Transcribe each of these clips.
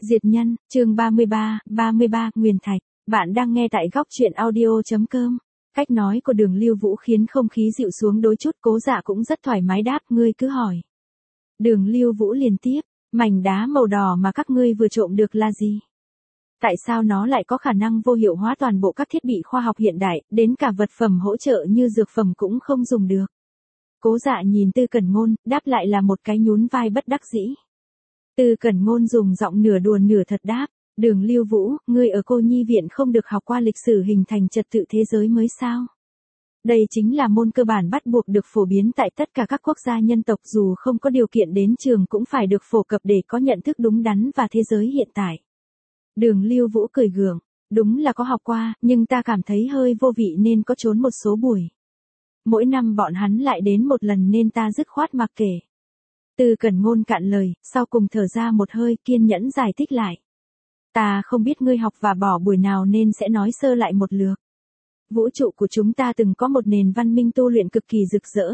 Diệt nhân, chương 33, Nguyên Thạch. Bạn đang nghe tại góc truyện audio.com. Cách nói của Đường Lưu Vũ khiến không khí dịu xuống đôi chút, Cố Dạ cũng rất thoải mái đáp, ngươi cứ hỏi. Đường Lưu Vũ liền tiếp, mảnh đá màu đỏ mà các ngươi vừa trộm được là gì? Tại sao nó lại có khả năng vô hiệu hóa toàn bộ các thiết bị khoa học hiện đại, đến cả vật phẩm hỗ trợ như dược phẩm cũng không dùng được? Cố Dạ nhìn Tư Cẩn Ngôn, đáp lại là một cái nhún vai bất đắc dĩ. Tư Cẩn Ngôn dùng giọng nửa đùa nửa thật đáp, Đường Lưu Vũ, ngươi ở Cô Nhi viện không được học qua lịch sử hình thành trật tự thế giới mới sao? Đây chính là môn cơ bản bắt buộc được phổ biến tại tất cả các quốc gia nhân tộc, dù không có điều kiện đến trường cũng phải được phổ cập để có nhận thức đúng đắn và thế giới hiện tại. Đường Lưu Vũ cười gượng, đúng là có học qua, nhưng ta cảm thấy hơi vô vị nên có trốn một số buổi. Mỗi năm bọn hắn lại đến một lần nên ta dứt khoát mặc kệ. Tư Cẩn Ngôn cạn lời, sau cùng thở ra một hơi, kiên nhẫn giải thích lại. Ta không biết ngươi học và bỏ buổi nào nên sẽ nói sơ lại một lượt. Vũ trụ của chúng ta từng có một nền văn minh tu luyện cực kỳ rực rỡ.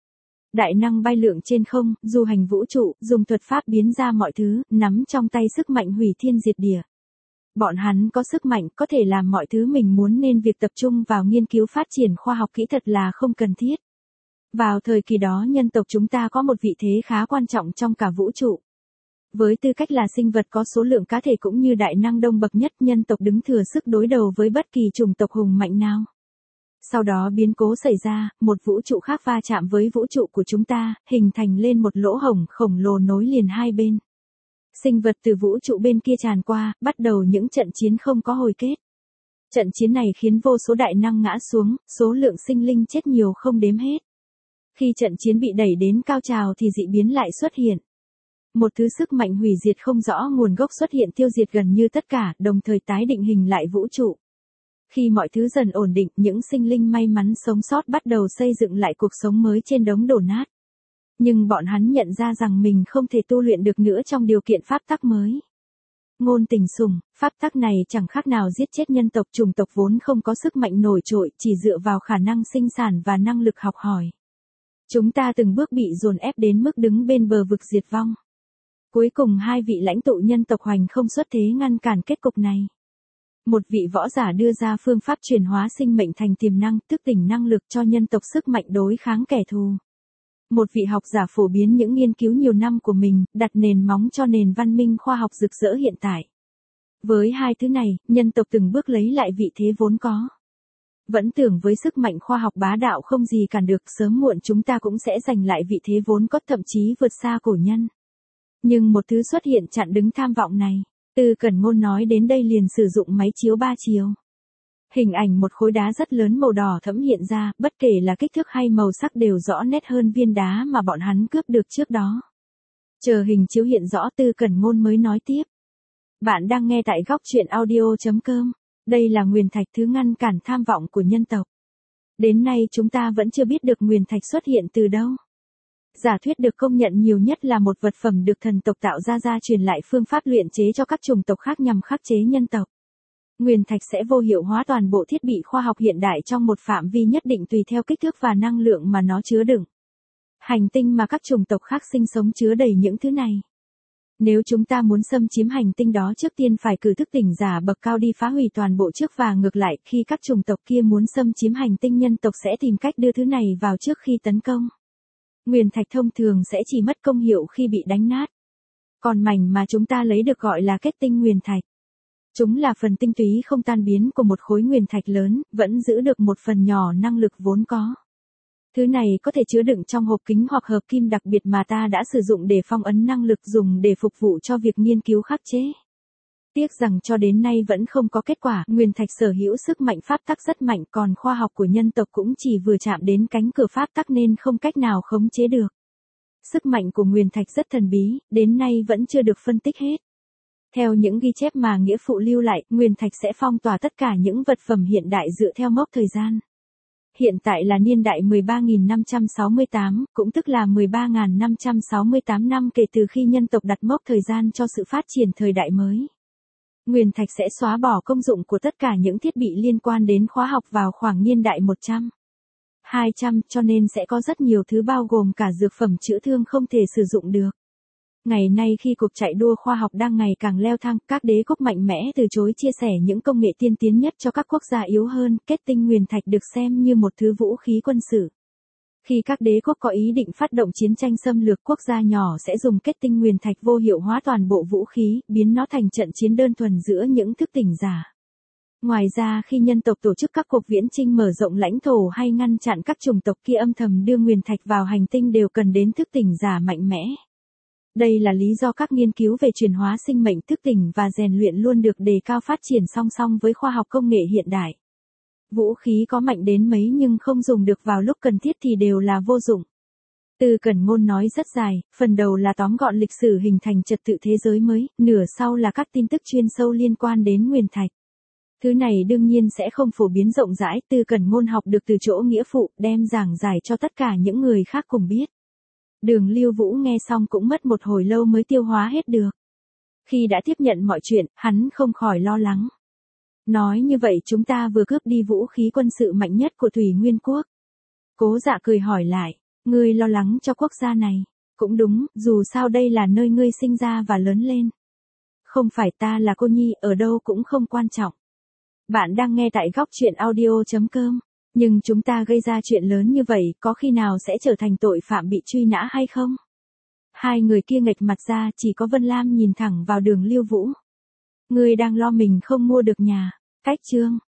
Đại năng bay lượn trên không, du hành vũ trụ, dùng thuật pháp biến ra mọi thứ, nắm trong tay sức mạnh hủy thiên diệt địa. Bọn hắn có sức mạnh có thể làm mọi thứ mình muốn nên việc tập trung vào nghiên cứu phát triển khoa học kỹ thuật là không cần thiết. Vào thời kỳ đó nhân tộc chúng ta có một vị thế khá quan trọng trong cả vũ trụ. Với tư cách là sinh vật có số lượng cá thể cũng như đại năng đông bậc nhất, nhân tộc đứng thừa sức đối đầu với bất kỳ chủng tộc hùng mạnh nào. Sau đó biến cố xảy ra, một vũ trụ khác va chạm với vũ trụ của chúng ta, hình thành lên một lỗ hổng khổng lồ nối liền hai bên. Sinh vật từ vũ trụ bên kia tràn qua, bắt đầu những trận chiến không có hồi kết. Trận chiến này khiến vô số đại năng ngã xuống, số lượng sinh linh chết nhiều không đếm hết. Khi trận chiến bị đẩy đến cao trào thì dị biến lại xuất hiện. Một thứ sức mạnh hủy diệt không rõ nguồn gốc xuất hiện tiêu diệt gần như tất cả, đồng thời tái định hình lại vũ trụ. Khi mọi thứ dần ổn định, những sinh linh may mắn sống sót bắt đầu xây dựng lại cuộc sống mới trên đống đổ nát. Nhưng bọn hắn nhận ra rằng mình không thể tu luyện được nữa trong điều kiện pháp tắc mới. Ngôn Tình Sùng, pháp tắc này chẳng khác nào giết chết nhân tộc, chủng tộc vốn không có sức mạnh nổi trội, chỉ dựa vào khả năng sinh sản và năng lực học hỏi. Chúng ta từng bước bị dồn ép đến mức đứng bên bờ vực diệt vong. Cuối cùng hai vị lãnh tụ nhân tộc Hoành không xuất thế ngăn cản kết cục này. Một vị võ giả đưa ra phương pháp chuyển hóa sinh mệnh thành tiềm năng, thức tỉnh năng lực cho nhân tộc sức mạnh đối kháng kẻ thù. Một vị học giả phổ biến những nghiên cứu nhiều năm của mình, đặt nền móng cho nền văn minh khoa học rực rỡ hiện tại. Với hai thứ này, nhân tộc từng bước lấy lại vị thế vốn có. Vẫn tưởng với sức mạnh khoa học bá đạo không gì cản được, sớm muộn chúng ta cũng sẽ giành lại vị thế vốn có, thậm chí vượt xa cổ nhân. Nhưng một thứ xuất hiện chặn đứng tham vọng này. Tư Cẩn Ngôn nói đến đây liền sử dụng máy chiếu 3 chiều. Hình ảnh một khối đá rất lớn màu đỏ thẫm hiện ra, bất kể là kích thước hay màu sắc đều rõ nét hơn viên đá mà bọn hắn cướp được trước đó. Chờ hình chiếu hiện rõ Tư Cẩn Ngôn mới nói tiếp. Bạn đang nghe tại góc truyện audio.com. Đây là Nguyên Thạch, thứ ngăn cản tham vọng của nhân tộc. Đến nay chúng ta vẫn chưa biết được Nguyên Thạch xuất hiện từ đâu. Giả thuyết được công nhận nhiều nhất là một vật phẩm được thần tộc tạo ra truyền lại phương pháp luyện chế cho các chủng tộc khác nhằm khắc chế nhân tộc. Nguyên Thạch sẽ vô hiệu hóa toàn bộ thiết bị khoa học hiện đại trong một phạm vi nhất định tùy theo kích thước và năng lượng mà nó chứa đựng. Hành tinh mà các chủng tộc khác sinh sống chứa đầy những thứ này. Nếu chúng ta muốn xâm chiếm hành tinh đó, trước tiên phải cử thức tỉnh giả bậc cao đi phá hủy toàn bộ trước, và ngược lại, khi các chủng tộc kia muốn xâm chiếm hành tinh nhân tộc sẽ tìm cách đưa thứ này vào trước khi tấn công. Nguyên Thạch thông thường sẽ chỉ mất công hiệu khi bị đánh nát. Còn mảnh mà chúng ta lấy được gọi là kết tinh Nguyên Thạch. Chúng là phần tinh túy không tan biến của một khối Nguyên Thạch lớn, vẫn giữ được một phần nhỏ năng lực vốn có. Thứ này có thể chứa đựng trong hộp kính hoặc hợp kim đặc biệt mà ta đã sử dụng để phong ấn năng lực dùng để phục vụ cho việc nghiên cứu khắc chế. Tiếc rằng cho đến nay vẫn không có kết quả. Nguyên Thạch sở hữu sức mạnh pháp tắc rất mạnh, còn khoa học của nhân tộc cũng chỉ vừa chạm đến cánh cửa pháp tắc nên không cách nào khống chế được. Sức mạnh của Nguyên Thạch rất thần bí, đến nay vẫn chưa được phân tích hết. Theo những ghi chép mà nghĩa phụ lưu lại, Nguyên Thạch sẽ phong tỏa tất cả những vật phẩm hiện đại dựa theo mốc thời gian. Hiện tại là niên đại 13.568, cũng tức là 13.568 năm kể từ khi nhân tộc đặt mốc thời gian cho sự phát triển thời đại mới. Nguyên Thạch sẽ xóa bỏ công dụng của tất cả những thiết bị liên quan đến khoa học vào khoảng niên đại 100. 200, cho nên sẽ có rất nhiều thứ bao gồm cả dược phẩm chữa thương không thể sử dụng được. Ngày nay khi cuộc chạy đua khoa học đang ngày càng leo thang, các đế quốc mạnh mẽ từ chối chia sẻ những công nghệ tiên tiến nhất cho các quốc gia yếu hơn, kết tinh nguyên thạch được xem như một thứ vũ khí quân sự. Khi các đế quốc có ý định phát động chiến tranh xâm lược, quốc gia nhỏ sẽ dùng kết tinh nguyên thạch vô hiệu hóa toàn bộ vũ khí, biến nó thành trận chiến đơn thuần giữa những thức tỉnh giả. Ngoài ra, khi nhân tộc tổ chức các cuộc viễn chinh mở rộng lãnh thổ hay ngăn chặn các chủng tộc kia âm thầm đưa nguyên thạch vào hành tinh đều cần đến thức tỉnh giả mạnh mẽ. Đây là lý do các nghiên cứu về chuyển hóa sinh mệnh, thức tỉnh và rèn luyện luôn được đề cao phát triển song song với khoa học công nghệ hiện đại. Vũ khí có mạnh đến mấy nhưng không dùng được vào lúc cần thiết thì đều là vô dụng. Từ Cẩn Ngôn nói rất dài, phần đầu là tóm gọn lịch sử hình thành trật tự thế giới mới, nửa sau là các tin tức chuyên sâu liên quan đến nguyên thạch. Thứ này đương nhiên sẽ không phổ biến rộng rãi, Từ Cẩn Ngôn học được từ chỗ nghĩa phụ, đem giảng giải cho tất cả những người khác cùng biết. Đường Lưu Vũ nghe xong cũng mất một hồi lâu mới tiêu hóa hết được. Khi đã tiếp nhận mọi chuyện, hắn không khỏi lo lắng. Nói như vậy chúng ta vừa cướp đi vũ khí quân sự mạnh nhất của Thủy Nguyên Quốc. Cố Dạ cười hỏi lại, ngươi lo lắng cho quốc gia này. Cũng đúng, dù sao đây là nơi ngươi sinh ra và lớn lên. Không phải, ta là cô nhi, ở đâu cũng không quan trọng. Bạn đang nghe tại góc truyện audio.com. Nhưng chúng ta gây ra chuyện lớn như vậy, có khi nào sẽ trở thành tội phạm bị truy nã hay không? Hai người kia nghệch mặt ra, chỉ có Vân Lam nhìn thẳng vào Đường Lưu Vũ. Ngươi đang lo mình không mua được nhà. Cách chương.